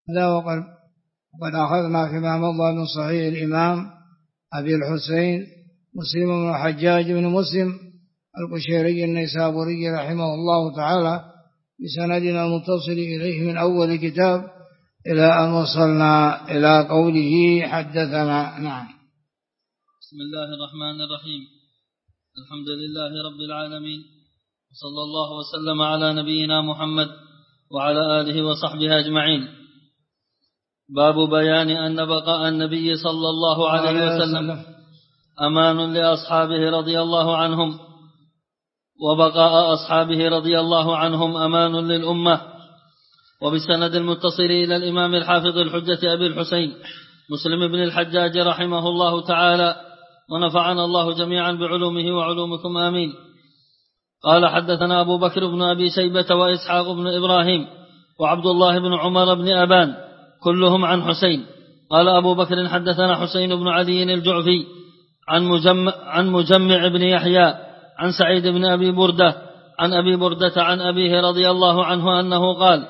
هذا وقد أخذنا فيما مضى من صحيح الإمام أبي الحسين مسلم بن الحجاج بن مسلم القشيري النيسابوري رحمه الله تعالى بسندنا المتصل إليه من أول كتاب إلى أن وصلنا إلى قوله حدثنا. نعم. بسم الله الرحمن الرحيم. الحمد لله رب العالمين، وصلى الله وسلم على نبينا محمد وعلى آله وصحبه أجمعين. باب بيان أن بقاء النبي صلى الله عليه وسلم أمان لأصحابه رضي الله عنهم، وبقاء أصحابه رضي الله عنهم أمان للأمة. وبالسند المتصل إلى الإمام الحافظ الحجة أبي الحسين مسلم بن الحجاج رحمه الله تعالى، ونفعنا الله جميعا بعلومه وعلومكم آمين. قال حدثنا أبو بكر بن أبي شيبة وإسحاق بن إبراهيم وعبد الله بن عمر بن أبان كلهم عن حسين. قال أبو بكر حدثنا حسين بن علي الجعفي عن مجمع بن يحيى عن سعيد بن أبي بردة عن أبي بردة عن أبيه رضي الله عنه أنه قال: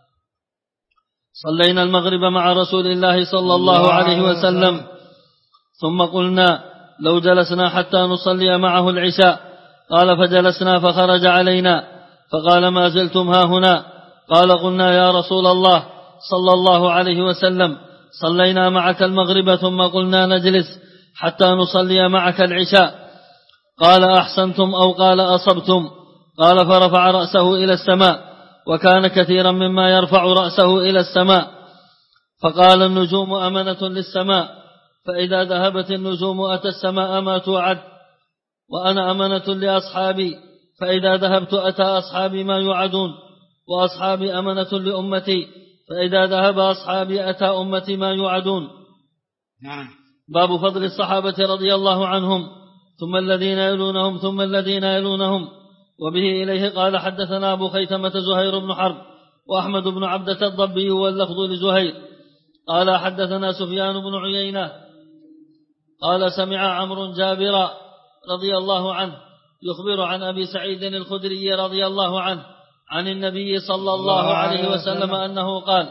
صلينا المغرب مع رسول الله صلى الله عليه وسلم ثم قلنا لو جلسنا حتى نصلي معه العشاء. قال: فجلسنا فخرج علينا فقال: ما زلتم هاهنا؟ قال: قلنا يا رسول الله صلى الله عليه وسلم صلينا معك المغرب ثم قلنا نجلس حتى نصلي معك العشاء. قال: أحسنتم أو قال أصبتم. قال: فرفع رأسه إلى السماء، وكان كثيرا مما يرفع رأسه إلى السماء. فقال: النجوم أمنة للسماء، فإذا ذهبت النجوم أتى السماء ما توعد، وأنا أمنة لأصحابي، فإذا ذهبت أتى أصحابي ما يوعدون، وأصحابي أمنة لأمتي، فإذا ذهب أصحابي أتى أمتي ما يوعدون. باب فضل الصحابة رضي الله عنهم ثم الذين يلونهم ثم الذين يلونهم. وبه إليه قال حدثنا أبو خيثمة زهير بن حرب وأحمد بن عبدة الضبي واللفظ لزهير قال حدثنا سفيان بن عيينة قال سمع عمرو جابر رضي الله عنه يخبر عن أبي سعيد الخدري رضي الله عنه عن النبي صلى الله عليه وسلم أنه قال: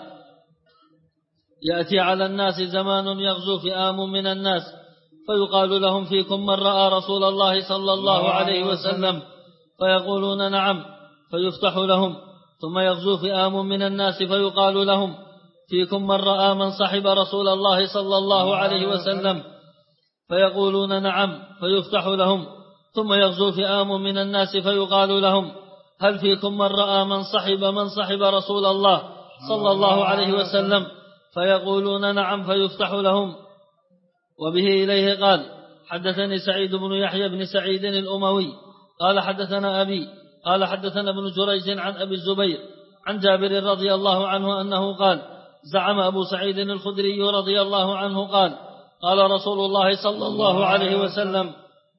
يأتي على الناس زمان يغزو فئام من الناس فيقال لهم: فيكم من رأى رسول الله صلى الله عليه وسلم؟ فيقولون: نعم، فيفتح لهم. ثم يغزو فئام من الناس فيقال لهم: فيكم من رأى من صحب رسول الله صلى الله عليه وسلم؟ فيقولون: نعم، فيفتح لهم. ثم يغزو فئام من الناس فيقال لهم: هل فيكم من رأى من صحب رسول الله صلى الله عليه وسلم؟ فيقولون: نعم، فيفتح لهم. وبه إليه قال حدثني سعيد بن يحيى بن سعيد الأموي قال حدثنا أبي قال حدثنا ابن جريج عن أبي الزبير عن جابر رضي الله عنه أنه قال: زعم أبو سعيد الخدري رضي الله عنه قال: قال رسول الله صلى الله عليه وسلم: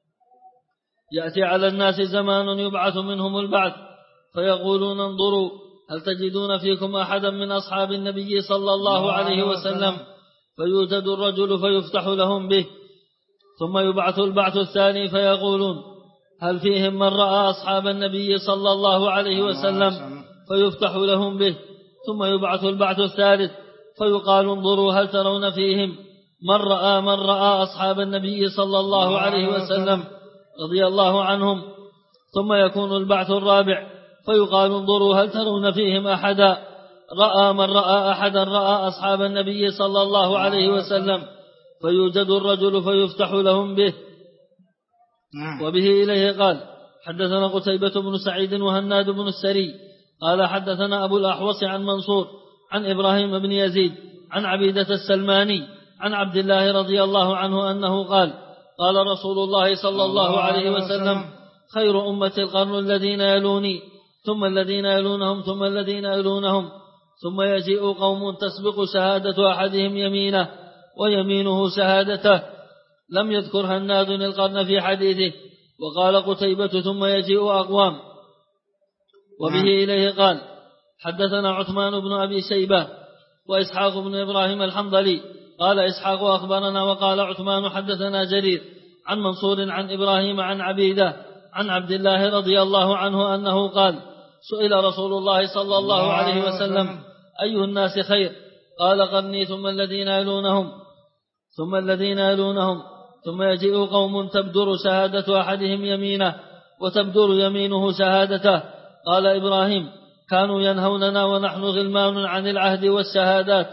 يأتي على الناس زمان يبعث منهم البعث فيقولون: انظروا هل تجدون فيكم أحدا من أصحاب النبي صلى الله عليه وسلم؟ فيوجد الرجل فيفتح لهم به. ثم يبعث البعث الثاني فيقولون: هل فيهم من رأى أصحاب النبي صلى الله عليه وسلم؟ فيفتح لهم به. ثم يبعث البعث الثالث فيقال: انظروا هل ترون فيهم من رأى أصحاب النبي صلى الله عليه وسلم رضي الله عنهم؟ ثم يكون البعث الرابع فيقال: انظروا هل ترون فيهم أحدا رأى أصحاب النبي صلى الله عليه وسلم؟ فيوجد الرجل فيفتح لهم به. وبه إليه قال حدثنا قتيبة بن سعيد وهناد بن السري قال حدثنا أبو الأحوص عن منصور عن إبراهيم بن يزيد عن عبيدة السلماني عن عبد الله رضي الله عنه أنه قال: قال رسول الله صلى الله عليه وسلم: خير أمة القرن الذين يلوني ثم الذين يلونهم ثم الذين يلونهم، ثم يجيء قوم تسبق شهادة أحدهم يمينه ويمينه شهادته. لم يذكر هناد القرن في حديثه. وقال قتيبة: ثم يجيء أقوام. وبه إليه قال حدثنا عثمان بن أبي شيبة وإسحاق بن إبراهيم الحنظلي قال إسحاق أخبرنا، وقال عثمان حدثنا جرير عن منصور عن إبراهيم عن عبيدة عن عبد الله رضي الله عنه أنه قال: سئل رسول الله صلى الله عليه وسلم: أي الناس خير؟ قال قرني ثم الذين يلونهم ثم الذين يلونهم ثم يجيء قوم تبدر شهادة أحدهم يمينه وتبدر يمينه شهادته. قال إبراهيم كانوا ينهوننا ونحن غلمان عن العهد والشهادات.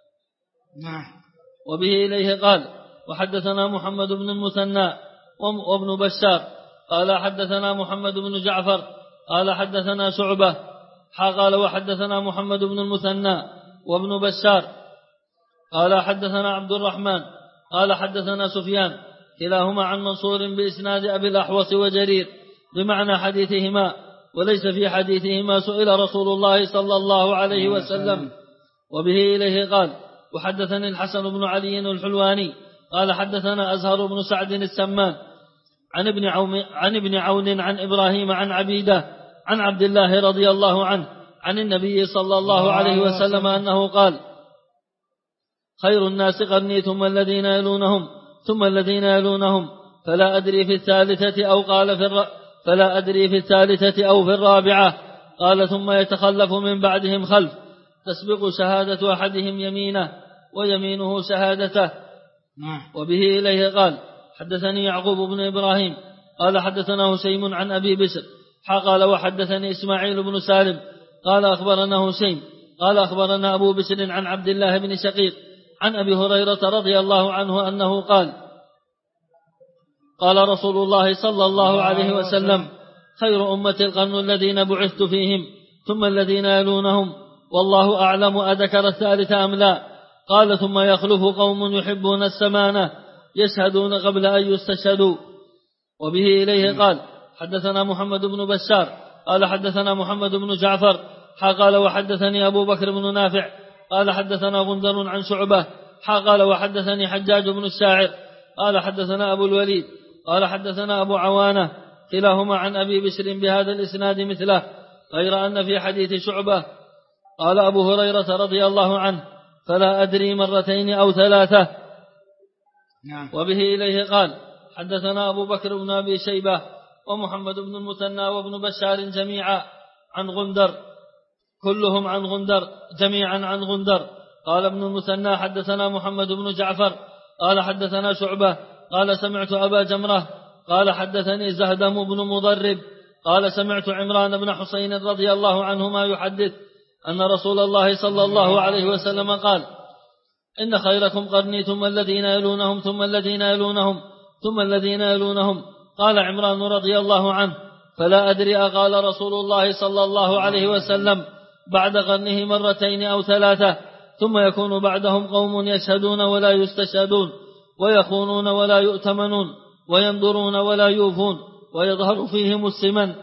وبه إليه قال وحدثنا محمد بن المثنى وابن بشار قال حدثنا محمد بن جعفر قال حدثنا شعبة قال وحدثنا محمد بن المثنى وابن بشار قال حدثنا عبد الرحمن قال حدثنا سفيان كلاهما عن منصور بإسناد أبي الأحوص وجرير بمعنى حديثهما، وليس في حديثهما سئل رسول الله صلى الله عليه وسلم. وبه إليه قال وحدثني الحسن بن علي الحلواني قال حدثنا أزهر بن سعد السمان عن ابن عون عن إبراهيم عن عبيدة عن عبد الله رضي الله عنه عن النبي صلى الله عليه وسلم أنه قال خير الناس قرني ثم الذين يلونهم ثم الذين يلونهم فلا أدري في الثالثة أو في الرابعة. قال ثم يتخلف من بعدهم خلف تسبق شهادة أحدهم يمينه ويمينه شهادته. وبه إليه قال حدثني يعقوب بن إبراهيم قال حدثنا هشيم عن أبي بشر قال وحدثني إسماعيل بن سالم قال أخبرنا هشيم قال أخبرنا أبو بشر عن عبد الله بن شقيق عن أبي هريرة رضي الله عنه أنه قال قال رسول الله صلى الله عليه وسلم خير أمة القرن الذين بعثت فيهم ثم الذين يلونهم والله أعلم أذكر الثالث أم لا. قال ثم يخلف قوم يحبون السمانة يشهدون قبل أن يستشهدوا. وبه إليه قال حدثنا محمد بن بشار قال حدثنا محمد بن جعفر قال وحدثني أبو بكر بن نافع قال حدثنا غندر عن شعبة قال وحدثني حجاج بن الشاعر قال حدثنا أبو الوليد قال حدثنا أبو عوانة كلاهما عن أبي بشر بهذا الإسناد مثله، غير أن في حديث شعبة قال أبو هريرة رضي الله عنه فلا أدري مرتين أو ثلاثة. وبه إليه قال حدثنا أبو بكر بن أبي شيبة ومحمد بن المثنى وابن بشار جميعا عن غندر كلهم عن غندر جميعا عن غندر. قال ابن المثنى حدثنا محمد بن جعفر قال حدثنا شعبة قال سمعت أبا جمرة قال حدثني زهدم بن مضرب قال سمعت عمران بن حسين رضي الله عنهما يحدث أن رسول الله صلى الله عليه وسلم قال إن خيركم قرني ثم الذين يلونهم ثم الذين يلونهم ثم الذين يلونهم. قال عمران رضي الله عنه فلا أدري أقال رسول الله صلى الله عليه وسلم بعد قرنه مرتين أو ثلاثة ثم يكون بعدهم قوم يشهدون ولا يستشهدون ويخونون ولا يؤتمنون وينظرون ولا يوفون ويظهر فيهم السمن.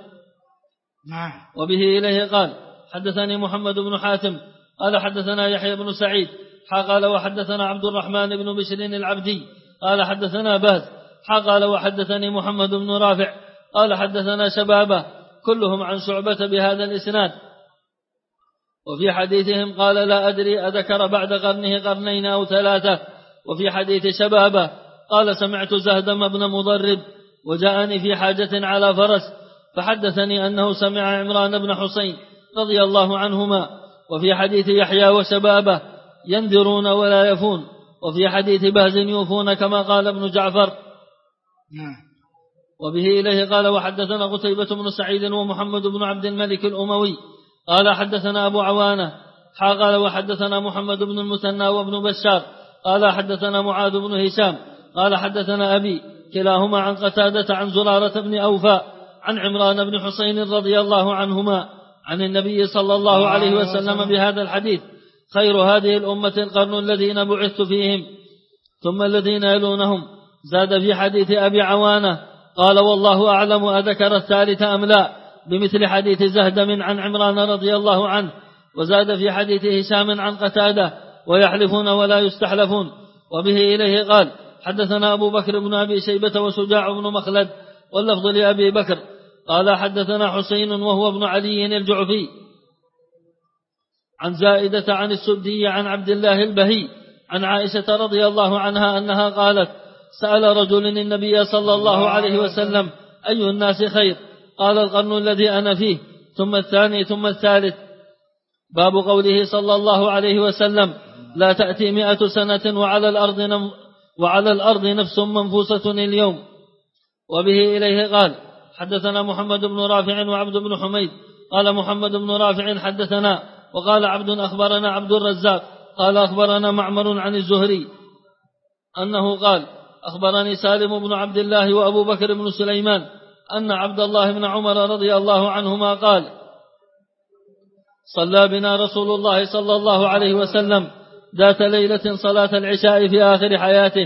وبه إليه قال حدثني محمد بن حاتم قال حدثنا يحيى بن سعيد قال وحدثنا عبد الرحمن بن بشر العبدي قال حدثنا باز قال وحدثني محمد بن رافع قال حدثنا شبابه كلهم عن شعبة بهذا الإسناد. وفي حديثهم قال لا أدري أذكر بعد قرنه قرنين أو ثلاثة. وفي حديث شبابه قال سمعت زهدم بن مضرب وجاءني في حاجة على فرس فحدثني أنه سمع عمران بن حسين رضي الله عنهما. وفي حديث يحيى وشبابه ينذرون ولا يفون. وفي حديث بهز يوفون كما قال ابن جعفر. وبه إليه قال وحدثنا قتيبة بن سعيد ومحمد بن عبد الملك الأموي قال حدثنا أبو عوانة قال وحدثنا محمد بن المثنى وابن بشار قال حدثنا معاذ بن هشام قال حدثنا أبي كلاهما عن قتادة عن زرارة بن أوفى عن عمران بن حسين رضي الله عنهما عن النبي صلى الله عليه وسلم بهذا الحديث خير هذه الأمة القرن الذين بعثت فيهم ثم الذين يلونهم. زاد في حديث أبي عوانة قال والله أعلم أذكر الثالث أم لا بمثل حديث زهدم عن عمران رضي الله عنه. وزاد في حديث هشام عن قتادة ويحلفون ولا يستحلفون. وبه إليه قال حدثنا أبو بكر بن أبي شيبة وشجاع بن مخلد واللفظ لأبي بكر قال حدثنا حسين وهو ابن علي الجعفي عن زائدة عن السدي عن عبد الله البهي عن عائشة رضي الله عنها أنها قالت سأل رجل النبي صلى الله عليه وسلم أي الناس خير؟ قال القرن الذي أنا فيه ثم الثاني ثم الثالث. باب قوله صلى الله عليه وسلم لا تأتي 100 سنة وعلى الأرض نفس منفوسة اليوم. وبه إليه قال حدثنا محمد بن رافع وعبد بن حميد قال محمد بن رافع حدثنا وقال عبد أخبرنا عبد الرزاق قال أخبرنا معمر عن الزهري أنه قال أخبرني سالم بن عبد الله وأبو بكر بن سليمان أن عبد الله بن عمر رضي الله عنهما قال صلى بنا رسول الله صلى الله عليه وسلم ذات ليلة صلاة العشاء في آخر حياته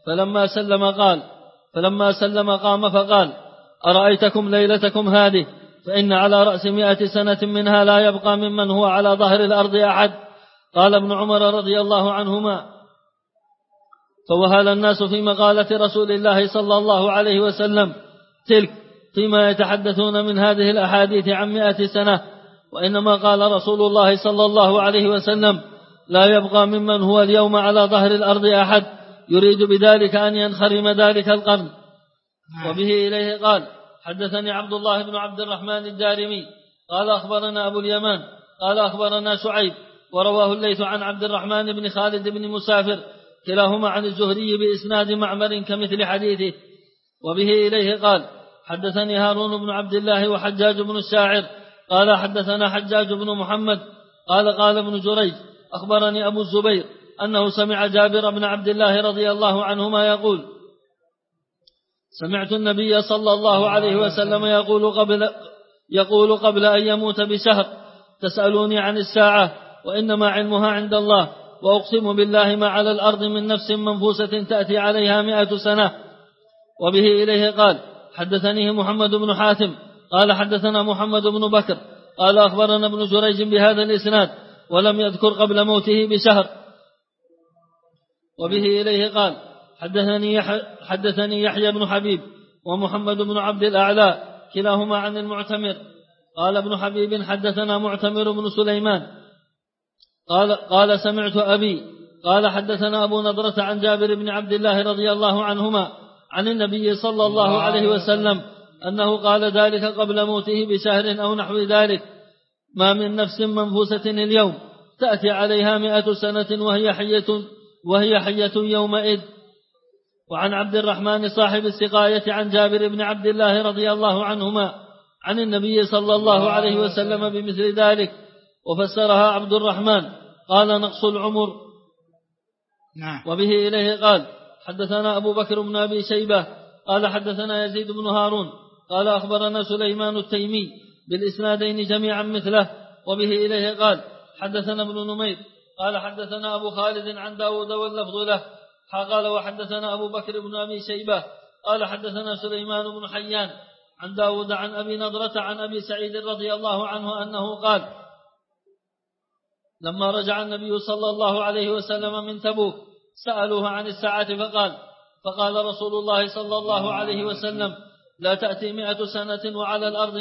فلما سلم قام فقال أرأيتكم ليلتكم هذه فإن على رأس 100 سنة منها لا يبقى ممن هو على ظهر الأرض أحد. قال ابن عمر رضي الله عنهما فوهل الناس في مقالة رسول الله صلى الله عليه وسلم تلك فيما يتحدثون من هذه الأحاديث عن 100 سنة، وإنما قال رسول الله صلى الله عليه وسلم لا يبقى ممن هو اليوم على ظهر الأرض أحد، يريد بذلك أن ينخرم ذلك القرن. وبه إليه قال حدثني عبد الله بن عبد الرحمن الدارمي قال أخبرنا أبو اليمان قال أخبرنا شعيب ورواه الليث عن عبد الرحمن بن خالد بن مسافر كلاهما عن الزهري بإسناد معمر كمثل حديثه. وبه إليه قال حدثني هارون بن عبد الله وحجاج بن الشاعر قال حدثنا حجاج بن محمد قال ابن جريج أخبرني أبو الزبير أنه سمع جابر بن عبد الله رضي الله عنهما سمعت النبي صلى الله عليه وسلم يقول قبل أن يموت بشهر تسألوني عن الساعة وإنما علمها عند الله، وأقسم بالله ما على الأرض من نفس منفوسة تأتي عليها 100 سنة. وبه إليه قال حدثنيه محمد بن حاتم قال حدثنا محمد بن بكر قال أخبرنا ابن جريج بهذا الإسناد ولم يذكر قبل موته بشهر. وبه إليه قال حدثني يحيى بن حبيب ومحمد بن عبد الأعلى كلاهما عن المعتمر قال ابن حبيب حدثنا معتمر بن سليمان قال سمعت أبي قال حدثنا أبو نضرة عن جابر بن عبد الله رضي الله عنهما عن النبي صلى الله عليه وسلم أنه قال ذلك قبل موته بشهر أو نحو ذلك: ما من نفس منفوسة اليوم تأتي عليها 100 سنة وهي حية يومئذ. وعن عبد الرحمن صاحب السقاية عن جابر بن عبد الله رضي الله عنهما عن النبي صلى الله عليه وسلم بمثل ذلك، وفسرها عبد الرحمن قال نقص العمر. وبه إليه قال حدثنا أبو بكر بن أبي شيبة قال حدثنا يزيد بن هارون قال أخبرنا سليمان التيمي بالإسنادين جميعا مثله. وبه إليه قال حدثنا ابن نمير قال حدثنا أبو خالد عن داود واللفظ له قال وحدثنا أبو بكر بن أبي شيبة قال حدثنا سليمان بن حيان عن داود عن أبي نضرة عن أبي سعيد رضي الله عنه أنه قال: لما رجع النبي صلى الله عليه وسلم من تبوك سألوه عن الساعة فقال رسول الله صلى الله عليه وسلم: لا تأتي 100 سنة وعلى الأرض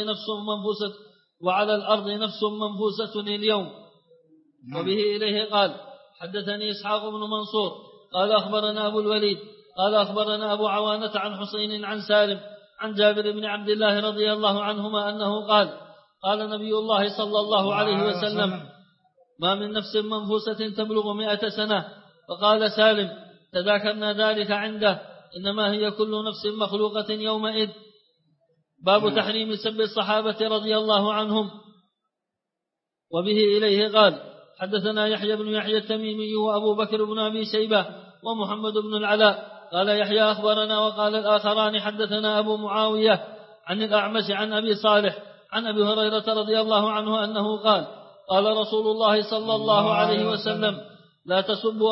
نفس منفوسة اليوم. وبه إليه قال حدثني إسحاق بن منصور قال أخبرنا أبو الوليد قال أخبرنا أبو عوانة عن حسين عن سالم عن جابر بن عبد الله رضي الله عنهما أنه قال نبي الله صلى الله عليه وسلم: ما من نفس منفوسة تبلغ 100 سنة. فقال سالم: تذاكرنا ذلك عنده، إنما هي كل نفس مخلوقة يومئذ. باب تحريم سب الصحابة رضي الله عنهم. وبه إليه قال حدثنا يحيى بن يحيى التميمي وأبو بكر بن أبي شيبة ومحمد بن العلاء قال يحيى أخبرنا، وقال الآخران حدثنا أبو معاوية عن الأعمش عن أبي صالح عن أبي هريرة رضي الله عنه أنه قال رسول الله صلى الله عليه وسلم: لا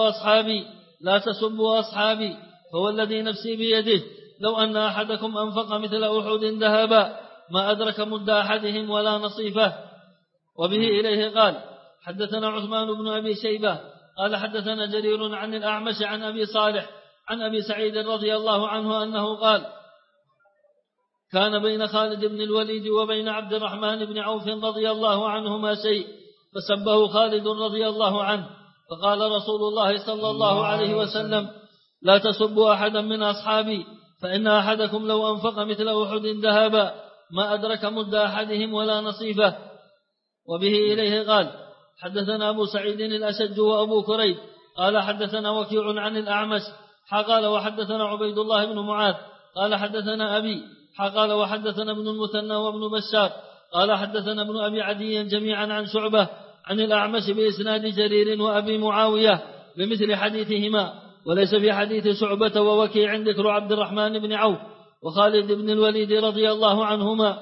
تسبوا أصحابي فوالذي نفسي بيده لو أن أحدكم أنفق مثل أحد ذهبا ما أدرك مد أحدهم ولا نصيفه. وبه إليه قال حدثنا عثمان بن أبي شيبة قال حدثنا جرير عن الأعمش عن أبي صالح عن أبي سعيد رضي الله عنه أنه قال: كان بين خالد بن الوليد وبين عبد الرحمن بن عوف رضي الله عنهما شيء فسبه خالد رضي الله عنه، فقال رسول الله صلى الله عليه وسلم: لا تسبوا أحدا من أصحابي فإن أحدكم لو أنفق مثل أحد ذهبا ما أدرك مد أحدهم ولا نصيفه. وبه إليه قال حدثنا أبو سعيد الأشج وأبو كريب قال حدثنا وكيع عن الأعمش قال وحدثنا عبيد الله بن معاذ قال حدثنا أبي قال وحدثنا ابن المثنى وابن بشار قال حدثنا ابن أبي عدي جميعا عن شعبة عن الأعمش بإسناد جرير وأبي معاوية بمثل حديثهما، وليس في حديث شعبة ووكيع ذكر عبد الرحمن بن عوف وخالد بن الوليد رضي الله عنهما.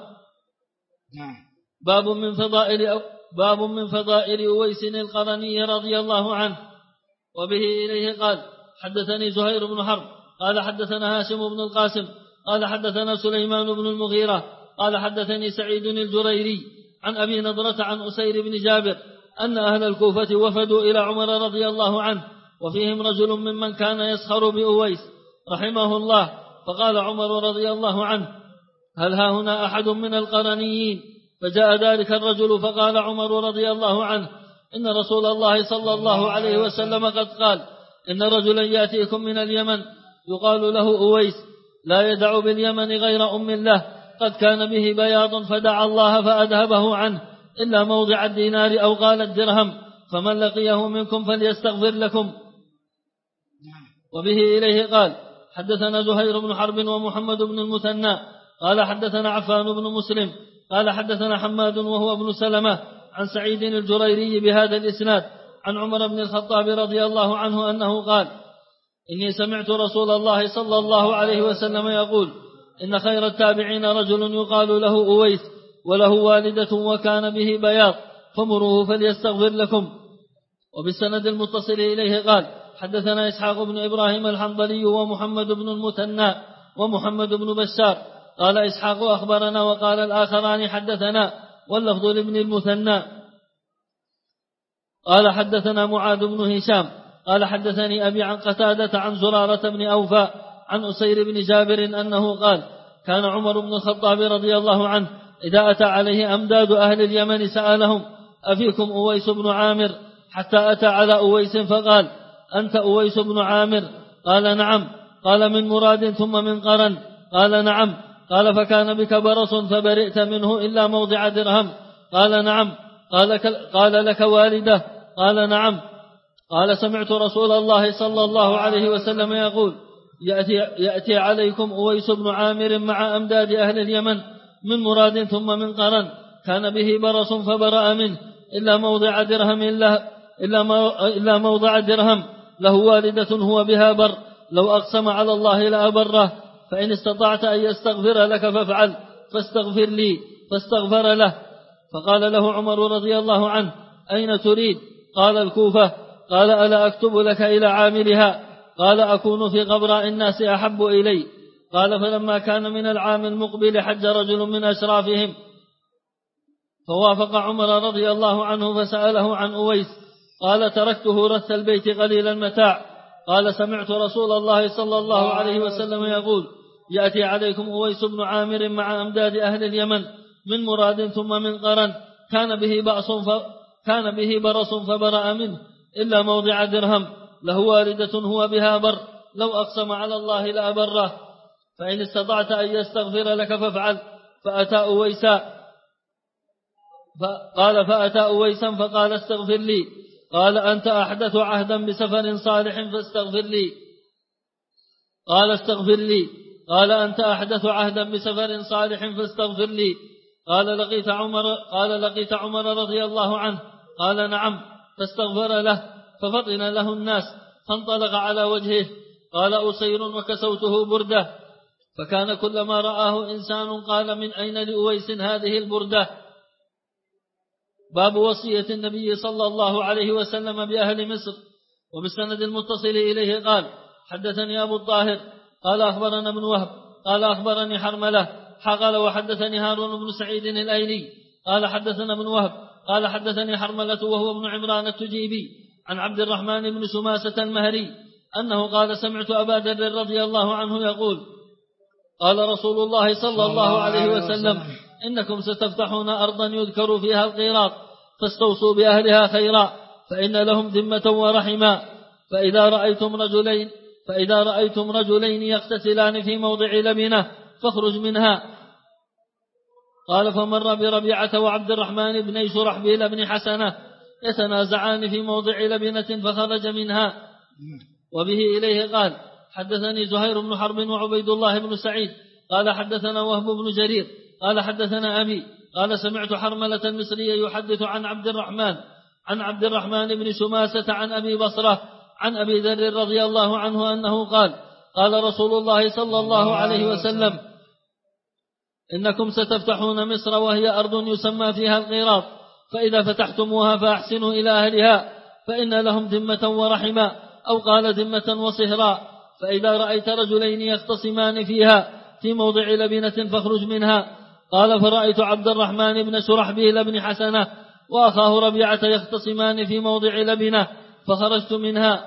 باب من فضائل أويس القرني رضي الله عنه. وبه إليه قال حدثني زهير بن حرب قال حدثنا هاشم بن القاسم قال حدثنا سليمان بن المغيرة قال حدثني سعيد الجريري عن أبي نضرة عن أسير بن جابر أن أهل الكوفة وفدوا إلى عمر رضي الله عنه وفيهم رجل ممن كان يسخر بأويس رحمه الله، فقال عمر رضي الله عنه هل ها هنا أحد من القرنيين؟ فجاء ذلك الرجل فقال عمر رضي الله عنه إن رسول الله صلى الله عليه وسلم قد قال إن رجلا يأتيكم من اليمن يقال له أويس لا يدع باليمن غير أم له قد كان به بياض فدعا الله فأذهبه عنه إلا موضع الدينار أو قال الدرهم، فمن لقيه منكم فليستغفر لكم. وبه إليه قال حدثنا زهير بن حرب ومحمد بن المثنى قال حدثنا عفان بن مسلم قال حدثنا حماد وهو ابن سلمة عن سعيد الجريري بهذا الإسناد عن عمر بن الخطاب رضي الله عنه أنه قال إني سمعت رسول الله صلى الله عليه وسلم يقول إن خير التابعين رجل يقال له أويس وله والدة وكان به بياض فمروه فليستغفر لكم. وبالسند المتصل إليه قال حدثنا إسحاق بن إبراهيم الحنظلي ومحمد بن المثنى ومحمد بن بشار قال إسحاق أخبرنا وقال الآخران حدثنا واللفظ لابن المثنى قال حدثنا معاذ بن هشام قال حدثني أبي عن قتادة عن زرارة بن أوفى عن أسير بن جابر أنه قال كان عمر بن الخطاب رضي الله عنه إذا أتى عليه أمداد أهل اليمن سألهم أفيكم أويس بن عامر، حتى أتى على أويس فقال أنت أويس بن عامر؟ قال نعم. قال من مراد ثم من قرن؟ قال نعم. قال فكان بك برص فبرئت منه إلا موضع درهم؟ قال نعم. قال لك والدة؟ قال نعم. قال سمعت رسول الله صلى الله عليه وسلم يقول يأتي عليكم أويس بن عامر مع أمداد أهل اليمن من مراد ثم من قرن كان به برص فبرأ منه إلا موضع درهم له والدة هو بها بر لو أقسم على الله لأبره، فإن استطعت أن يستغفر لك فافعل فاستغفر لي، فاستغفر له. فقال له عمر رضي الله عنه أين تريد؟ قال الكوفة. قال ألا أكتب لك إلى عاملها؟ قال أكون في قبراء الناس أحب إلي. قال فلما كان من العام المقبل حج رجل من أشرافهم فوافق عمر رضي الله عنه فسأله عن أويس قال تركته رث البيت قليل المتاع. قال سمعت رسول الله صلى الله عليه وسلم يقول يأتي عليكم أويس بن عامر مع أمداد أهل اليمن من مراد ثم من قرن كان به برص فبرأ منه إلا موضع درهم له والدة هو بها بر لو أقسم على الله لأبره، فإن استطعت أن يستغفر لك فافعل. فأتى أويسا فقال استغفر لي. قال أنت أحدث عهدا بسفر صالح فاستغفر لي. قال استغفر لي. قال أنت أحدث عهدا بسفر صالح فاستغفر لي. قال لقيت عمر رضي الله عنه؟ قال نعم. فاستغفر له ففطن له الناس فانطلق على وجهه. قال أسير وكسوته بردة، فكان كلما رآه إنسان قال من أين لأويس هذه البردة. باب وصية النبي صلى الله عليه وسلم بأهل مصر. وبالسند المتصل إليه قال حدثني أبو الطاهر قال أخبرنا ابن وهب قال أخبرني حرملة قال وحدثني هارون بن سعيد الأيلي قال حدثنا ابن وهب قال حدثني حرملة وهو ابن عمران التجيبي عن عبد الرحمن بن سماسة المهري أنه قال سمعت أبا ذر رضي الله عنه يقول قال رسول الله صلى الله عليه وسلم إنكم ستفتحون أرضا يذكر فيها القيراط فاستوصوا بأهلها خيرا فإن لهم ذمة ورحما، فإذا رأيتم رجلين يغتسلان في موضع لبنة فاخرج منها. قال فمر بربيعة وعبد الرحمن بن شرحبيل بن حسنة يتنازعان في موضع لبنة فخرج منها وبه إليه قال حدثني زهير بن حرب وعبيد الله بن سعيد قال حدثنا وهب بن جرير قال حدثنا أبي قال سمعت حرملة المصري يحدث عن عبد الرحمن بن شماسة عن أبي بصرة عن أبي ذر رضي الله عنه أنه قال رسول الله صلى الله عليه وسلم إنكم ستفتحون مصر وهي أرض يسمى فيها القيراط، فإذا فتحتموها فأحسنوا إلى أهلها فإن لهم ذمة ورحما، أو قال ذمة وصهرا، فإذا رأيت رجلين يختصمان فيها في موضع لبنة فاخرج منها. قال فرأيت عبد الرحمن بن شرحبيل بن حسنة وأخاه ربيعة يختصمان في موضع لبنة فخرجت منها.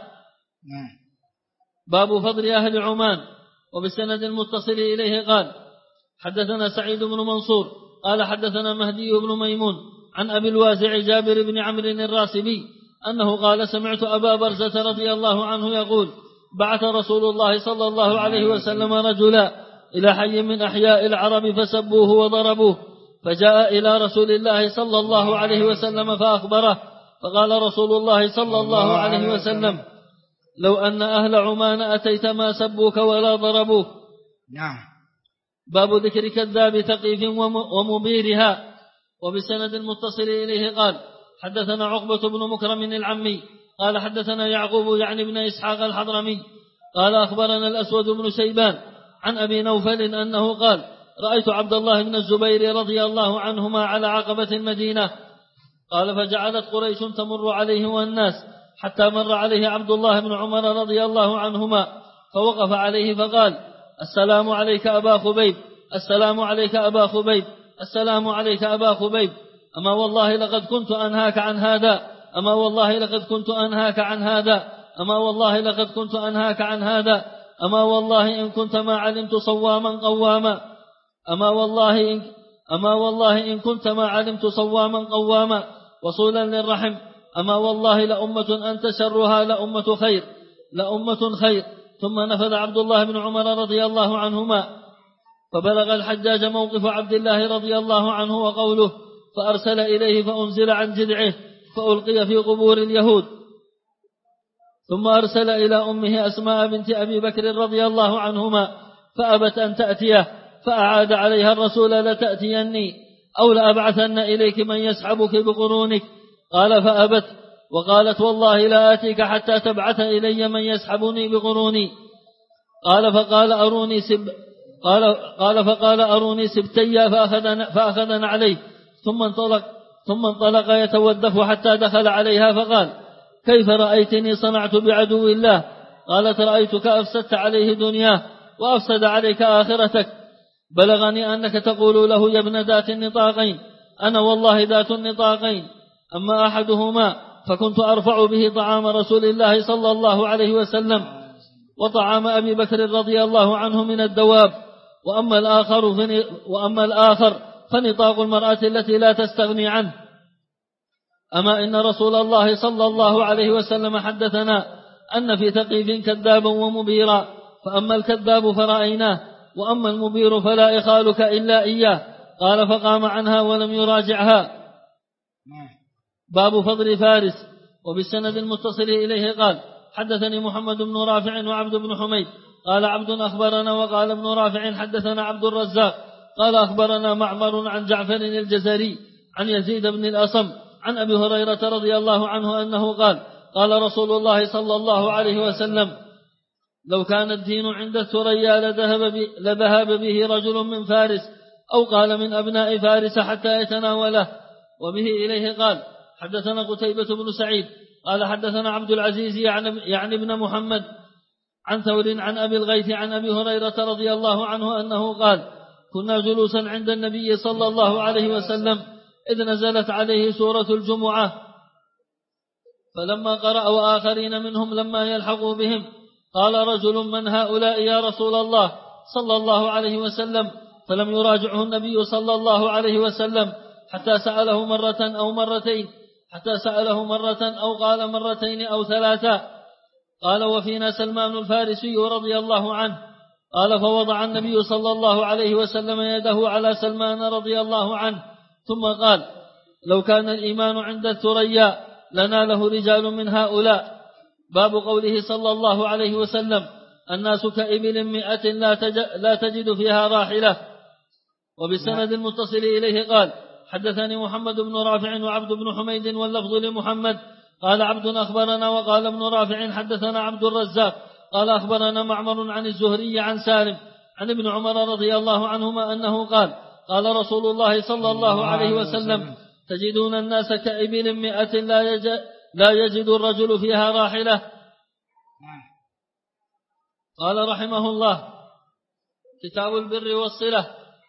باب فضل أهل عمان. وبالسند المتصل إليه قال حدثنا سعيد بن منصور قال حدثنا مهدي بن ميمون عن أبي الوازع جابر بن عمرو الراسبي أنه قال سمعت أبا برزة رضي الله عنه يقول بعث رسول الله صلى الله عليه وسلم رجلا إلى حي من أحياء العرب فسبوه وضربوه، فجاء إلى رسول الله صلى الله عليه وسلم فأخبره، فقال رسول الله صلى الله عليه وسلم لو أن أهل عمان أتيت ما سبوك ولا ضربوك. باب ذكر كذاب ثقيف ومبيرها. وبسند المتصل إليه قال حدثنا عقبة بن مكرم العمي قال حدثنا يعقوب يعني بن إسحاق الحضرمي قال أخبرنا الأسود بن شيبان عن أبي نوفل أنه قال رأيت عبد الله بن الزبير رضي الله عنهما على عقبة المدينة. قال فجعلت قريش تمر عليه والناس حتى مر عليه عبد الله بن عمر رضي الله عنهما فوقف عليه فقال السلام عليك أبا خبيب، السلام عليك أبا خبيب، السلام عليك أبا خبيب، أما والله لقد كنت أنهاك عن هذا، أما والله لقد كنت أنهاك عن هذا، أما والله لقد كنت أنهاك عن هذا، أما والله إن كنت ما علمت صواما قواما، أما والله إن كنت ما علمت صواما قواما وصولا للرحم، أما والله لأمة أنت شرها لأمة خير. ثم نفذ عبد الله بن عمر رضي الله عنهما فبلغ الحجاج موقف عبد الله رضي الله عنه وقوله، فأرسل إليه فأنزل عن جذعه فألقي في قبور اليهود. ثم أرسل إلى أمه أسماء بنت أبي بكر رضي الله عنهما فأبت أن تأتيه، فأعاد عليها الرسول لتأتيني أو لأبعثن إليك من يسحبك بقرونك. قال فأبت وقالت والله لا آتيك حتى تبعث إلي من يسحبني بقروني. قال فقال أروني سبتي فأخذن عليه ثم انطلق يتودف حتى دخل عليها فقال كيف رأيتني صنعت بعدو الله؟ قالت رأيتك أفسدت عليه دنياه وأفسد عليك آخرتك، بلغني أنك تقول له يا ابن ذات النطاقين، أنا والله ذات النطاقين، أما أحدهما فكنت أرفع به طعام رسول الله صلى الله عليه وسلم وطعام أبي بكر رضي الله عنه من الدواب، وأما الآخر فنطاق المرأة التي لا تستغني عنه. أما إن رسول الله صلى الله عليه وسلم حدثنا أن في ثقيف كذابا ومبيرا، فأما الكذاب فرأيناه وأما المبير فلا إخالك إلا إياه. قال فقام عنها ولم يراجعها. باب فضل فارس. وبالسند المتصل إليه قال حدثني محمد بن رافع وعبد بن حميد قال عبد أخبرنا وقال ابن رافع حدثنا عبد الرزاق قال أخبرنا معمر عن جعفر الجزري عن يزيد بن الأصم عن أبي هريرة رضي الله عنه أنه قال رسول الله صلى الله عليه وسلم لو كان الدين عند الثريا لذهب به رجل من فارس أو قال من أبناء فارس حتى يتناوله. وبه إليه قال حدثنا قتيبة بن سعيد قال حدثنا عبد العزيز يعني ابن محمد عن ثور عن أبي الغيث عن أبي هريرة رضي الله عنه أنه قال كنا جلوسا عند النبي صلى الله عليه وسلم إذ نزلت عليه سورة الجمعة، فلما قرأ وآخرين منهم لما يلحقوا بهم قال رجل من هؤلاء يا رسول الله صلى الله عليه وسلم، فلم يراجعه النبي صلى الله عليه وسلم حتى سأله مرة أو مرتين، حتى سأله مرة أو قال مرتين أو ثلاثا. قال وفينا سلمان الفارسي رضي الله عنه. قال فوضع النبي صلى الله عليه وسلم يده على سلمان رضي الله عنه ثم قال لو كان الإيمان عند الثريا لناله رجال من هؤلاء. باب قوله صلى الله عليه وسلم الناس كإبل 100 لا تجد فيها راحلة. وبسند المتصل إليه قال حدثني محمد بن رافع وعبد بن حميد واللفظ لمحمد قال عبد أخبرنا وقال ابن رافع حدثنا عبد الرزاق قال أخبرنا معمر عن الزهري عن سالم عن ابن عمر رضي الله عنهما أنه قال قال رسول الله صلى الله عليه وسلم تجدون الناس كإبل 100 لا يجد الرجل فيها راحلة. قال رحمه الله كتاب البر والصلة.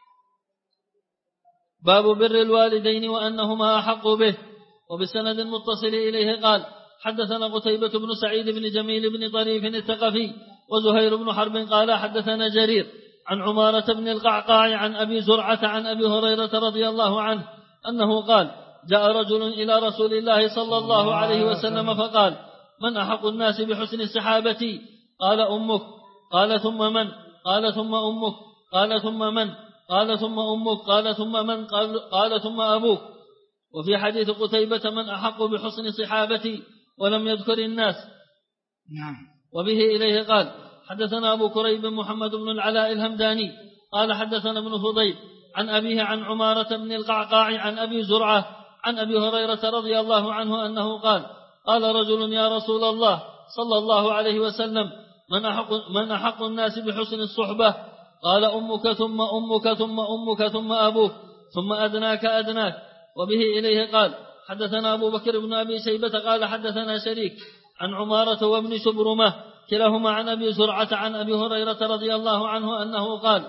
باب بر الوالدين وأنهما أحق به. وبسند متصل إليه قال حدثنا قتيبة بن سعيد بن جميل بن طريف الثقفي وزهير بن حرب قال حدثنا جرير عن عمارة بن القعقاع عن أبي زرعة عن أبي هريرة رضي الله عنه أنه قال جاء رجل إلى رسول الله صلى الله عليه وسلم فقال من أحق الناس بحسن صحابتي؟ قال أمك. قال ثم من؟ قال ثم أمك. قال ثم من؟ قال ثم أمك. قال ثم من؟ قال ثم أبوك. وفي حديث قتيبة من أحق بحسن صحابتي ولم يذكر الناس. نعم. وبه إليه قال حدثنا أبو كريب محمد بن العلاء الهمداني قال حدثنا ابن فضيل عن أبيه عن عمارة بن القعقاع عن أبي زرعة عن أبي هريرة رضي الله عنه أنه قال قال رجل يا رسول الله صلى الله عليه وسلم من أحق الناس بحسن الصحبة؟ قال أمك ثم أمك ثم أمك ثم أبوك ثم أدناك أدناك. وبه إليه قال حدثنا أبو بكر بن أبي شيبة قال حدثنا شريك عن عمارة وابن شبرمة كلاهما عن أبي زرعة عن أبي هريرة رضي الله عنه أنه قال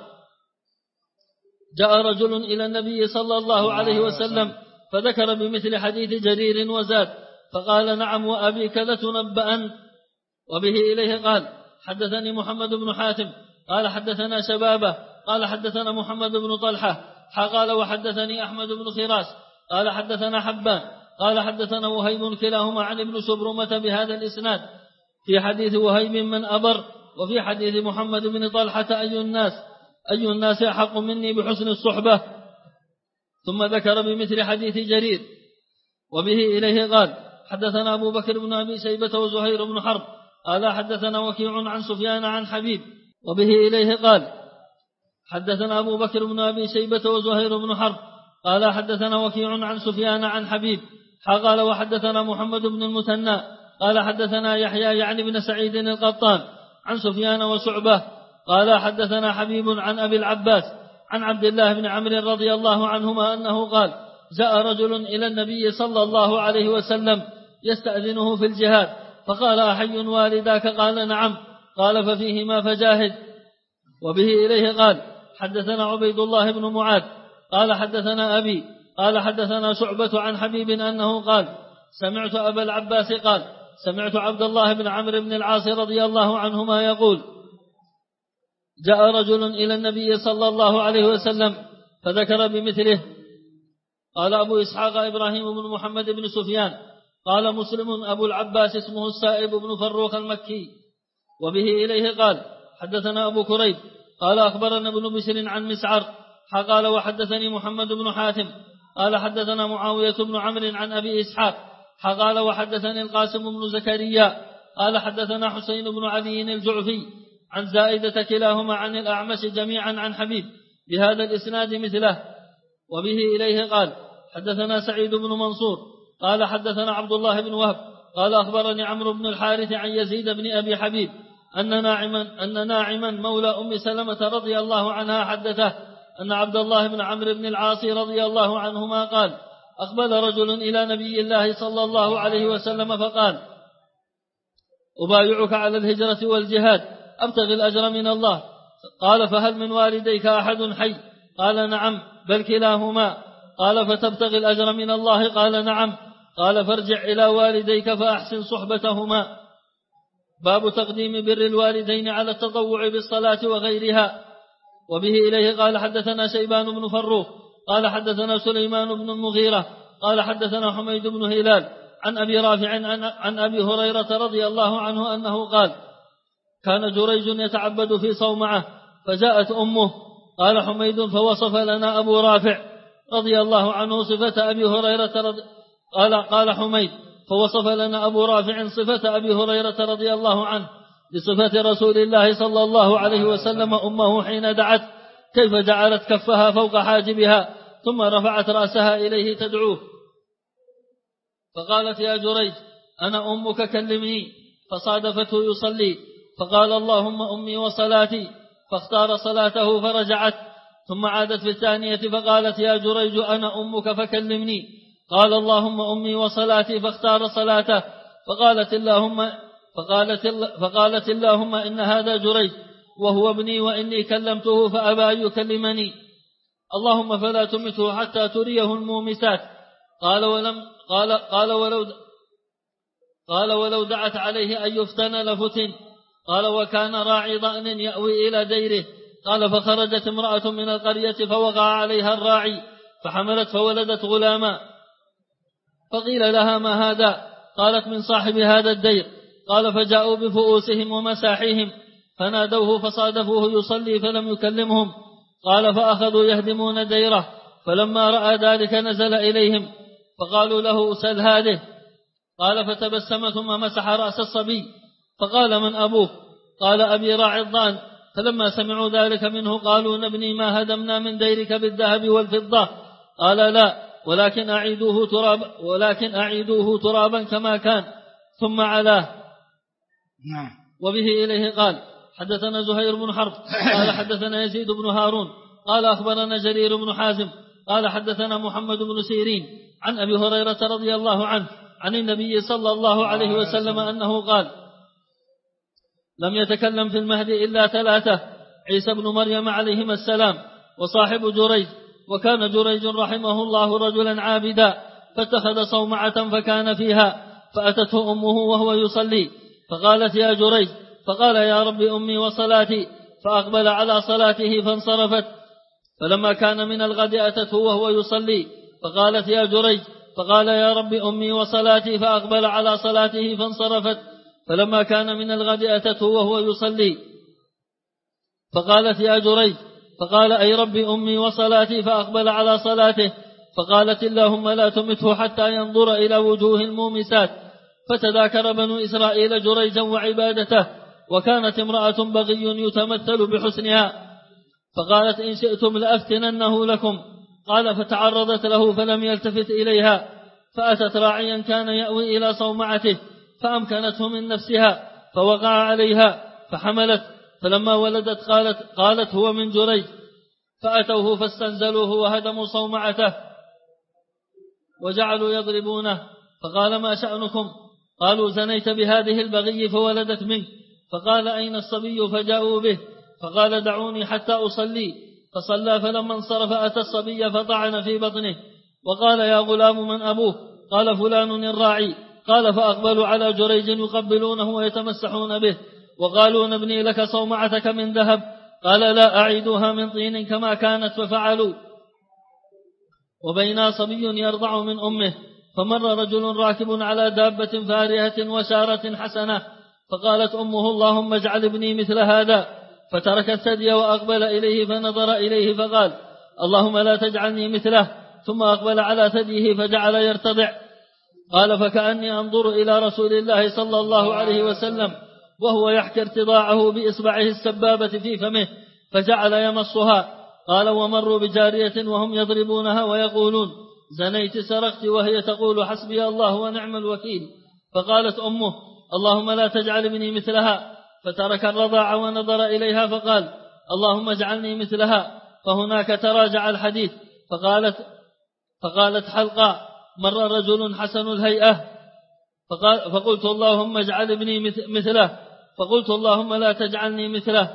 جاء رجل إلى النبي صلى الله عليه وسلم فذكر بمثل حديث جرير وزاد فقال نعم وأبيك لتنبأن. وبه إليه قال حدثني محمد بن حاتم قال حدثنا شبابه قال حدثنا محمد بن طلحة قال وحدثني أحمد بن خراش قال حدثنا حبان قال حدثنا وهيب كلاهما عن ابن شبرمة بهذا الإسناد في حديث وهيب من أبر وفي حديث محمد بن طلحة أي الناس أحق مني بحسن الصحبة. ثم ذكر بمثل حديث جرير. وبه إليه قال حدثنا أبو بكر بن أبي شيبة وزهير بن حرب قال حدثنا وكيع عن سفيان عن حبيب. وبه إليه قال حدثنا أبو بكر بن أبي شيبة وزهير بن حرب قال حدثنا وكيع عن سفيان عن حبيب قال وحدثنا محمد بن المثنى قال حدثنا يحيى يعني بن سعيد القطان عن سفيان وشعبة قال حدثنا حبيب عن أبي العباس عن عبد الله بن عمرو رضي الله عنهما أنه قال جاء رجل إلى النبي صلى الله عليه وسلم يستأذنه في الجهاد فقال أحي والداك؟ قال نعم. قال ففيهما فجاهد. وبه إليه قال حدثنا عبيد الله بن معاذ قال حدثنا أبي قال حدثنا شعبة عن حبيب أنه قال سمعت أبا العباس قال سمعت عبد الله بن عمرو بن العاص رضي الله عنهما يقول جاء رجل إلى النبي صلى الله عليه وسلم فذكر بمثله. قال أبو إسحاق إبراهيم بن محمد بن سفيان قال مسلم أبو العباس اسمه السائب بن فروخ المكي. وبه إليه قال حدثنا أبو كريب قال أخبرنا ابن بشر عن مسعر قال وحدثني محمد بن حاتم قال حدثنا معاوية بن عمرو عن أبي إسحاق قال وحدثني القاسم بن زكريا قال حدثنا حسين بن علي الجعفي عن زائدة كلاهما عن الأعمش جميعا عن حبيب بهذا الإسناد مثله. وبه إليه قال حدثنا سعيد بن منصور قال حدثنا عبد الله بن وهب قال أخبرني عمرو بن الحارث عن يزيد بن أبي حبيب أن ناعما مولى أم سلمة رضي الله عنها حدثه أن عبد الله بن عمرو بن العاص رضي الله عنهما قال أقبل رجل إلى نبي الله صلى الله عليه وسلم فقال أبايعك على الهجرة والجهاد أبتغي الأجر من الله. قال فهل من والديك أحد حي؟ قال نعم بل كلاهما. قال فتبتغي الأجر من الله؟ قال نعم. قال فارجع إلى والديك فأحسن صحبتهما. باب تقديم بر الوالدين على التطوع بالصلاة وغيرها. وبه إليه قال حدثنا شيبان بن فروخ قال حدثنا سليمان بن المغيرة قال حدثنا حميد بن هلال عن أبي رافع عن أبي هريرة رضي الله عنه أنه قال كان جريج يتعبد في صومعة فجاءت أمه. قال حميد فوصف لنا أبو رافع رضي الله عنه صفة أبي هريرة قال حميد فوصف لنا أبو رافع صفة أبي هريرة رضي الله عنه بصفة رسول الله صلى الله عليه وسلم أمه حين دعت كيف جعلت كفها فوق حاجبها ثم رفعت رأسها إليه تدعوه، فقالت يا جريج أنا أمك كلمني، فصادفته يصلي فقال اللهم أمي وصلاتي، فاختار صلاته فرجعت، ثم عادت في الثانية فقالت يا جريج أنا أمك فكلمني، قال اللهم أمي وصلاتي، فاختار صلاته، فقالت اللهم إن هذا جريج وهو ابني وإني كلمته فأبى أن يكلمني، اللهم فلا تمته حتى تريه المومسات. قال ولو دعت عليه أن يفتن لفتن. قال وكان راعي ضأن يأوي إلى ديره. قال فخرجت امرأة من القرية فوقع عليها الراعي فحملت فولدت غلاما، فقيل لها ما هذا؟ قالت من صاحب هذا الدير. قال فجاءوا بفؤوسهم ومساحيهم فنادوه فصادفوه يصلي فلم يكلمهم. قال فأخذوا يهدمون ديره، فلما رأى ذلك نزل إليهم فقالوا له سل هذه. قال فتبسم ثم مسح رأس الصبي فقال من أبوك؟ قال أبي راعي الضأن. فلما سمعوا ذلك منه قالوا نبني ما هدمنا من ديرك بالذهب والفضة. قال لا ولكن أعيدوه ترابا كما كان ثم علاه. وبه إليه قال حدثنا زهير بن حرب قال حدثنا يزيد بن هارون قال أخبرنا جرير بن حازم قال حدثنا محمد بن سيرين عن أبي هريرة رضي الله عنه عن النبي صلى الله عليه وسلم أنه قال لم يتكلم في المهدي إلا ثلاثة: عيسى بن مريم عليهما السلام، وصاحب جريج، وكان جريج رحمه الله رجلا عابدا فاتخذ صومعة فكان فيها، فأتته أمه وهو يصلي فقالت يا جريج، فقال يا رب أمي وصلاتي، فأقبل على صلاته فانصرفت. فلما كان من الغد أتته وهو يصلي فقالت يا جريج، فقال يا رب أمي وصلاتي، فأقبل على صلاته فانصرفت. فلما كان من الغد أتته وهو يصلي فقالت يا جريج، فقال أي رب أمي وصلاتي، فأقبل على صلاته. فقالت اللهم لا تمته حتى ينظر إلى وجوه المومسات. فتذاكر بنو إسرائيل جريجا وعبادته، وكانت امرأة بغي يتمثل بحسنها، فقالت إن شئتم لأفتننه لكم. قال فتعرضت له فلم يلتفت إليها، فأتت راعيا كان يأوي إلى صومعته فأمكنته من نفسها فوقع عليها فحملت، فلما ولدت قالت هو من جريج، فأتوه فاستنزلوه وهدموا صومعته وجعلوا يضربونه. فقال ما شأنكم؟ قالوا زنيت بهذه البغي فولدت منك. فقال أين الصبي؟ فجاءوا به، فقال دعوني حتى أصلي، فصلى، فلما انصرف أتى الصبي فطعن في بطنه وقال يا غلام من أبوه؟ قال فلان الراعي. قال فأقبلوا على جريج يقبلونه ويتمسحون به، وقالوا نبني لك صومعتك من ذهب. قال لا، أعيدوها من طين كما كانت، ففعلوا. وبينا صبي يرضع من أمه، فمر رجل راكب على دابة فارهة وشارة حسنة، فقالت أمه اللهم اجعل ابني مثل هذا، فترك الثدي وأقبل إليه فنظر إليه فقال اللهم لا تجعلني مثله، ثم أقبل على ثديه فجعل يرتضع. قال فكأني أنظر إلى رسول الله صلى الله عليه وسلم وهو يحكي ارتضاعه بإصبعه السبابة في فمه فجعل يمصها. قال ومروا بجارية وهم يضربونها ويقولون زنيت سرقت، وهي تقول حسبي الله ونعم الوكيل. فقالت أمه اللهم لا تجعل ابني مثلها، فترك الرضاع ونظر إليها فقال اللهم اجعلني مثلها. فهناك تراجع الحديث. فقالت حلقا مر رجل حسن الهيئة فقلت اللهم اجعل ابني مثله، فقلت اللهم لا تجعلني مثله،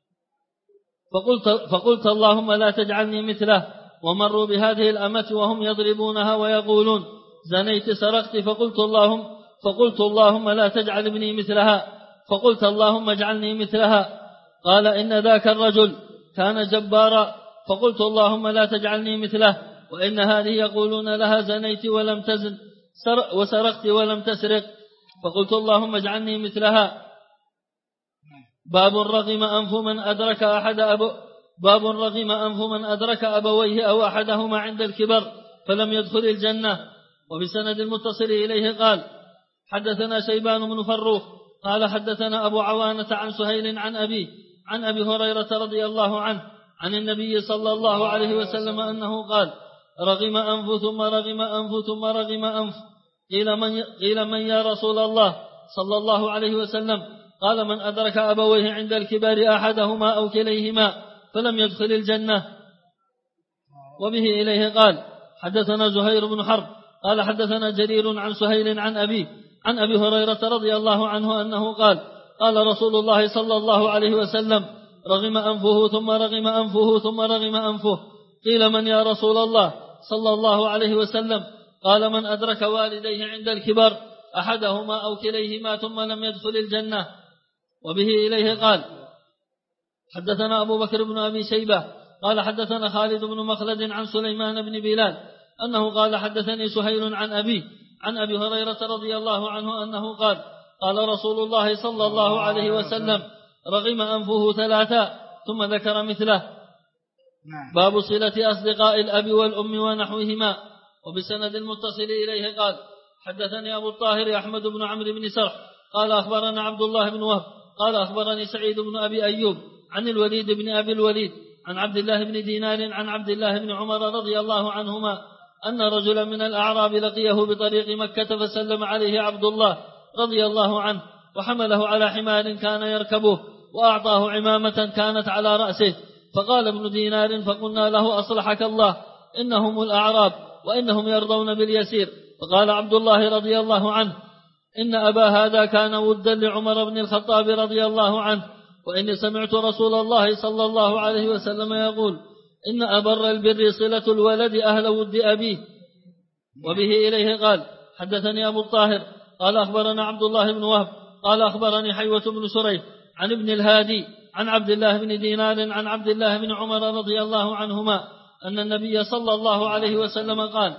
فقلت اللهم لا تجعلني مثله. ومروا بهذه الأمة وهم يضربونها ويقولون زنيت سرقت، فقلت اللهم لا تجعل ابني مثلها، فقلت اللهم اجعلني مثلها. قال إن ذاك الرجل كان جبارا، فقلت اللهم لا تجعلني مثله. وإن هذه يقولون لها زنيت ولم تزن، وسرقت ولم تسرق، فقلت اللهم اجعلني مثلها. باب رغم أنف من أدرك أبويه أو أحدهما عند الكبر فلم يدخل الجنة. وبسند المتصل إليه قال حدثنا شيبان بن فروخ قال حدثنا أبو عوانة عن سهيل عن أبيه عن أبي هريرة رضي الله عنه عن النبي صلى الله عليه وسلم أنه قال: رغم أنف ثم رغم أنف ثم رغم أنف. قيل من يا رسول الله صلى الله عليه وسلم؟ قال: من أدرك أبويه عند الكبار أحدهما أو كليهما فلم يدخل الجنة. وبه إليه قال: حدثنا زهير بن حرب قال حدثنا جرير عن سهيل عن أبيه عن أبي هريرة رضي الله عنه أنه قال: قال رسول الله صلى الله عليه وسلم: رغم أنفه ثم رغم أنفه ثم رغم أنفه. قيل: من يا رسول الله صلى الله عليه وسلم؟ قال: من أدرك والديه عند الكبر أحدهما أو كليهما ثم لم يدخل الجنة. وبه إليه قال: حدثنا أبو بكر بن أبي شيبة قال حدثنا خالد بن مخلد عن سليمان بن بلال أنه قال: حدثني سهيل عن أبيه عن أبي هريرة رضي الله عنه أنه قال: قال رسول الله صلى الله عليه وسلم: رغم أنفه ثلاثا، ثم ذكر مثله. باب صلة أصدقاء الأب والأم ونحوهما. وبسند المتصل إليه قال: حدثني أبو الطاهر أحمد بن عمرو بن سرح قال أخبرنا عبد الله بن وهب قال أخبرني سعيد بن أبي أيوب عن الوليد بن أبي الوليد عن عبد الله بن دينار عن عبد الله بن عمر رضي الله عنهما أن رجلا من الأعراب لقيه بطريق مكة فسلم عليه عبد الله رضي الله عنه وحمله على حمار كان يركبه وأعطاه عمامة كانت على رأسه. فقال ابن دينار: فقلنا له: أصلحك الله، إنهم الأعراب وإنهم يرضون باليسير. فقال عبد الله رضي الله عنه: إن أبا هذا كان ودا لعمر بن الخطاب رضي الله عنه، وإني سمعت رسول الله صلى الله عليه وسلم يقول: إن أبر البر صلة الولد أهل ود أبيه. وبه إليه قال: حدثني أبو الطاهر قال أخبرنا عبد الله بن وهب قال أخبرني حيوة بن سريح عن ابن الهادي عن عبد الله بن دينار عن عبد الله بن عمر رضي الله عنهما أن النبي صلى الله عليه وسلم قال: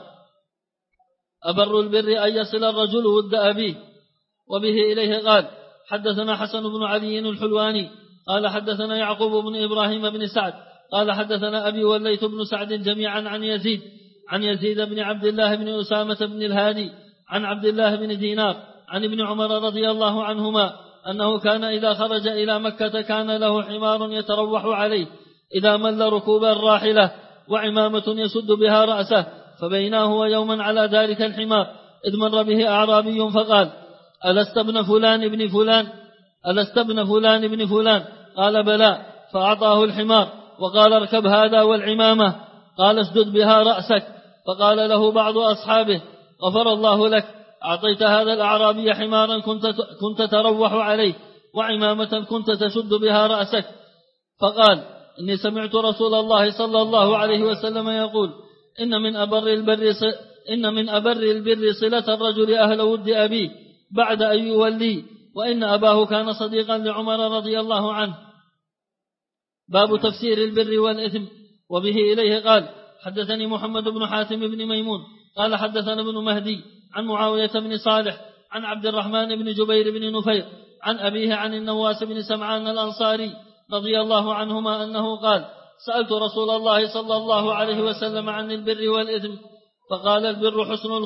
أبر البر أن يصل الرجل ود أبيه. وبه إليه قال: حدثنا حسن بن علي الحلواني قال حدثنا يعقوب بن إبراهيم بن سعد قال حدثنا أبي والليث بن سعد جميعا عن يزيد بن عبد الله بن أسامة بن الهادي عن عبد الله بن دينار عن ابن عمر رضي الله عنهما أنه كان إذا خرج إلى مكة كان له حمار يتروح عليه إذا مل ركوب الراحلة وعمامة يسد بها رأسه، فبيناه هو يوما على ذلك الحمار إذ مر به أعرابي فقال: ألست ابن فلان ابن فلان؟ قال: بلى. فأعطاه الحمار وقال: اركب هذا والعمامة. قال: اسدد بها رأسك. فقال له بعض أصحابه: غفر الله لك، أعطيت هذا الأعرابي حمارا كنت تروح عليه وعمامة كنت تسد بها رأسك. فقال: إني سمعت رسول الله صلى الله عليه وسلم يقول: إن من أبر البر صلة الرجل أهل ود أبيه بعد أن يولي، وإن أباه كان صديقا لعمر رضي الله عنه. باب تفسير البر والإثم. وبه إليه قال: حدثني محمد بن حاتم بن ميمون قال حدثنا ابن مهدي عن معاوية بن صالح عن عبد الرحمن بن جبير بن نفير عن أبيه عن النواس بن سمعان الأنصاري رضي الله عنهما أنه قال: سألت رسول الله صلى الله عليه وسلم عن البر والإثم فقال: البر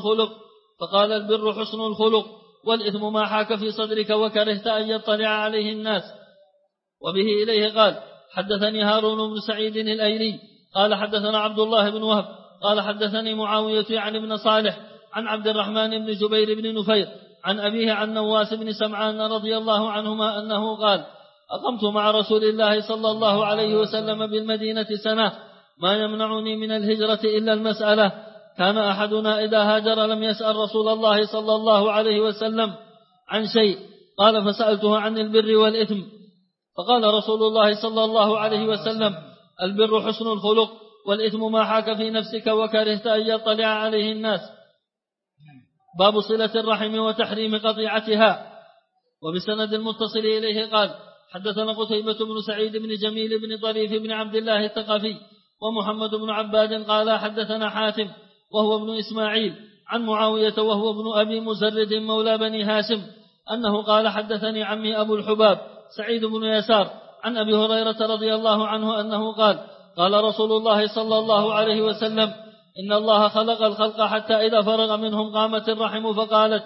حسن الخلق والإثم ما حاك في صدرك وكرهت أن يطلع عليه الناس. وبه إليه قال: حدثني هارون بن سعيد الأيلي قال حدثنا عبد الله بن وهب قال حدثني معاوية عن ابن صالح عن عبد الرحمن بن جبير بن نفير عن أبيه عن نواس بن سمعان رضي الله عنهما أنه قال: أقمت مع رسول الله صلى الله عليه وسلم بالمدينة سنة، ما يمنعني من الهجرة إلا المسألة. كان أحدنا إذا هاجر لم يسأل رسول الله صلى الله عليه وسلم عن شيء، قال: فسألته عن البر والإثم فقال رسول الله صلى الله عليه وسلم: البر حسن الخلق والإثم ما حاك في نفسك وكرهت أن يطلع عليه الناس. باب صلة الرحم وتحريم قطيعتها. وبسند المتصل إليه قال: حدثنا قتيبة بن سعيد بن جميل بن طريف بن عبد الله الثقفي ومحمد بن عباد قال: حدثنا حاتم وهو ابن إسماعيل عن معاوية وهو ابن أبي مزرد مولى بني هاشم أنه قال: حدثني عمي أبو الحباب سعيد بن يسار عن أبي هريرة رضي الله عنه أنه قال: قال رسول الله صلى الله عليه وسلم: إن الله خلق الخلق حتى إذا فرغ منهم قامت الرحم فقالت: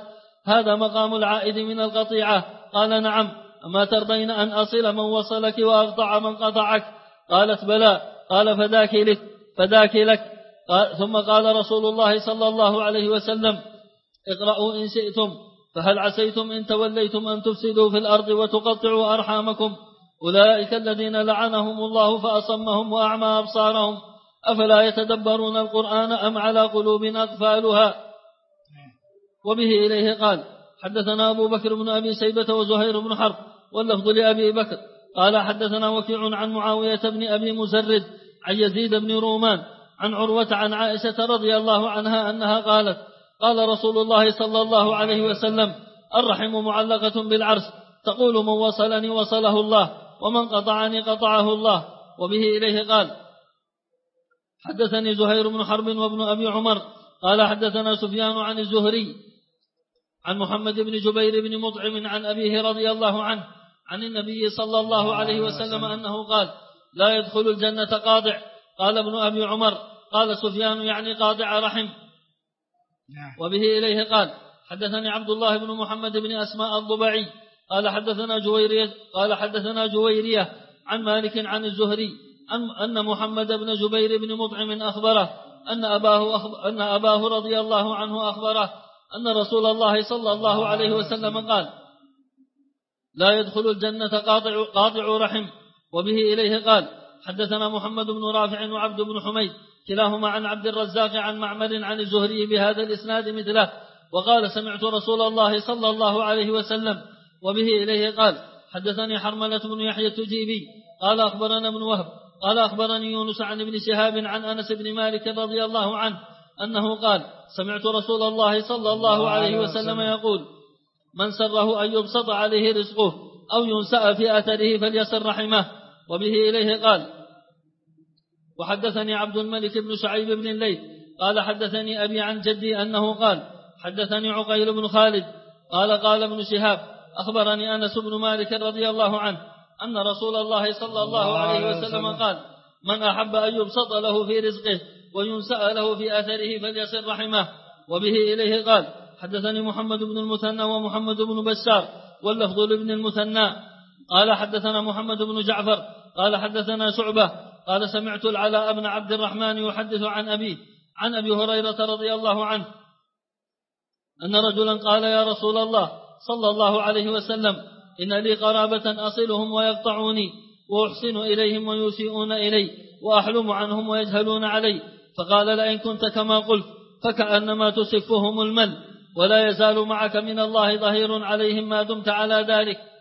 هذا مقام العائد من القطيعة؟ قال نعم. أما ترضين أن أصل من وصلك وأقطع من قطعك؟ قالت بلى. قال فداك لك. ثم قال رسول الله صلى الله عليه وسلم اقرأوا إن شئتم، فهل عسيتم إن توليتم أن تفسدوا في الأرض وتقطعوا أرحامكم؟ أولئك الذين لعنهم الله فأصمهم وأعمى أبصارهم، أفلا يتدبرون القرآن أم على قلوب أقفالها؟ وبه إليه قال حدثنا أبو بكر بن أبي شيبة وزهير بن حرب واللفظ لأبي بكر قال حدثنا وكيع عن معاوية بن أبي مسرد عن يزيد بن رومان عن عروة عن عائشة رضي الله عنها أنها قالت قال رسول الله صلى الله عليه وسلم الرحم معلقة بالعرش، تقول من وصلني وصله الله ومن قطعني قطعه الله. وبه إليه قال حدثني زهير بن حرب وابن أبي عمر قال حدثنا سفيان عن الزهري عن محمد بن جبير بن مطعم عن أبيه رضي الله عنه عن النبي صلى الله عليه وسلم أنه قال لا يدخل الجنة قاطع. قال ابن أبي عمر قال سفيان يعني قاطع رحم. وبه إليه قال حدثني عبد الله بن محمد بن أسماء الضبعي قال حدثنا جويرية عن مالك عن الزهري أن محمد بن جبير بن مطعم أخبره أن أباه رضي الله عنه أخبره أن رسول الله صلى الله عليه وسلم قال لا يدخل الجنة قاطع رحم. وبه إليه قال حدثنا محمد بن رافع وعبد بن حميد كلاهما عن عبد الرزاق عن معمر عن الزهري بهذا الإسناد مثله وقال سمعت رسول الله صلى الله عليه وسلم. وبه إليه قال حدثني حرملة بن يحيى التجيبي قال أخبرنا ابن وهب قال أخبرني يونس عن ابن شهاب عن أنس بن مالك رضي الله عنه أنه قال سمعت رسول الله صلى الله عليه وسلم يقول من سره أن يبسط عليه رزقه أو ينسأ في أثره فليصل رحمه. وبه إليه قال وحدثني عبد الملك بن شعيب بن الليث قال حدثني أبي عن جدي أنه قال حدثني عقيل بن خالد قال ابن شهاب أخبرني أنس بن مالك رضي الله عنه أن رسول الله صلى الله عليه وسلم قال من أحب أن يبسط له في رزقه وينسأ له في أثره فليصل رحمه. وبه إليه قال حدثني محمد بن المثنى ومحمد بن بشار واللفظ لابن المثنى قال حدثنا محمد بن جعفر قال حدثنا شعبة قال سمعت العلاء بن عبد الرحمن يحدث عن أبي هريرة رضي الله عنه أن رجلا قال يا رسول الله صلى الله عليه وسلم إن لي قرابة أصلهم ويقطعوني وأحسن إليهم ويسيئون إلي وأحلم عنهم ويجهلون علي، فقال لئن كنت كما قلت فكأنما تسفهم المن ولا يزال معك من الله ظهير عليهم ما دمت على ذلك.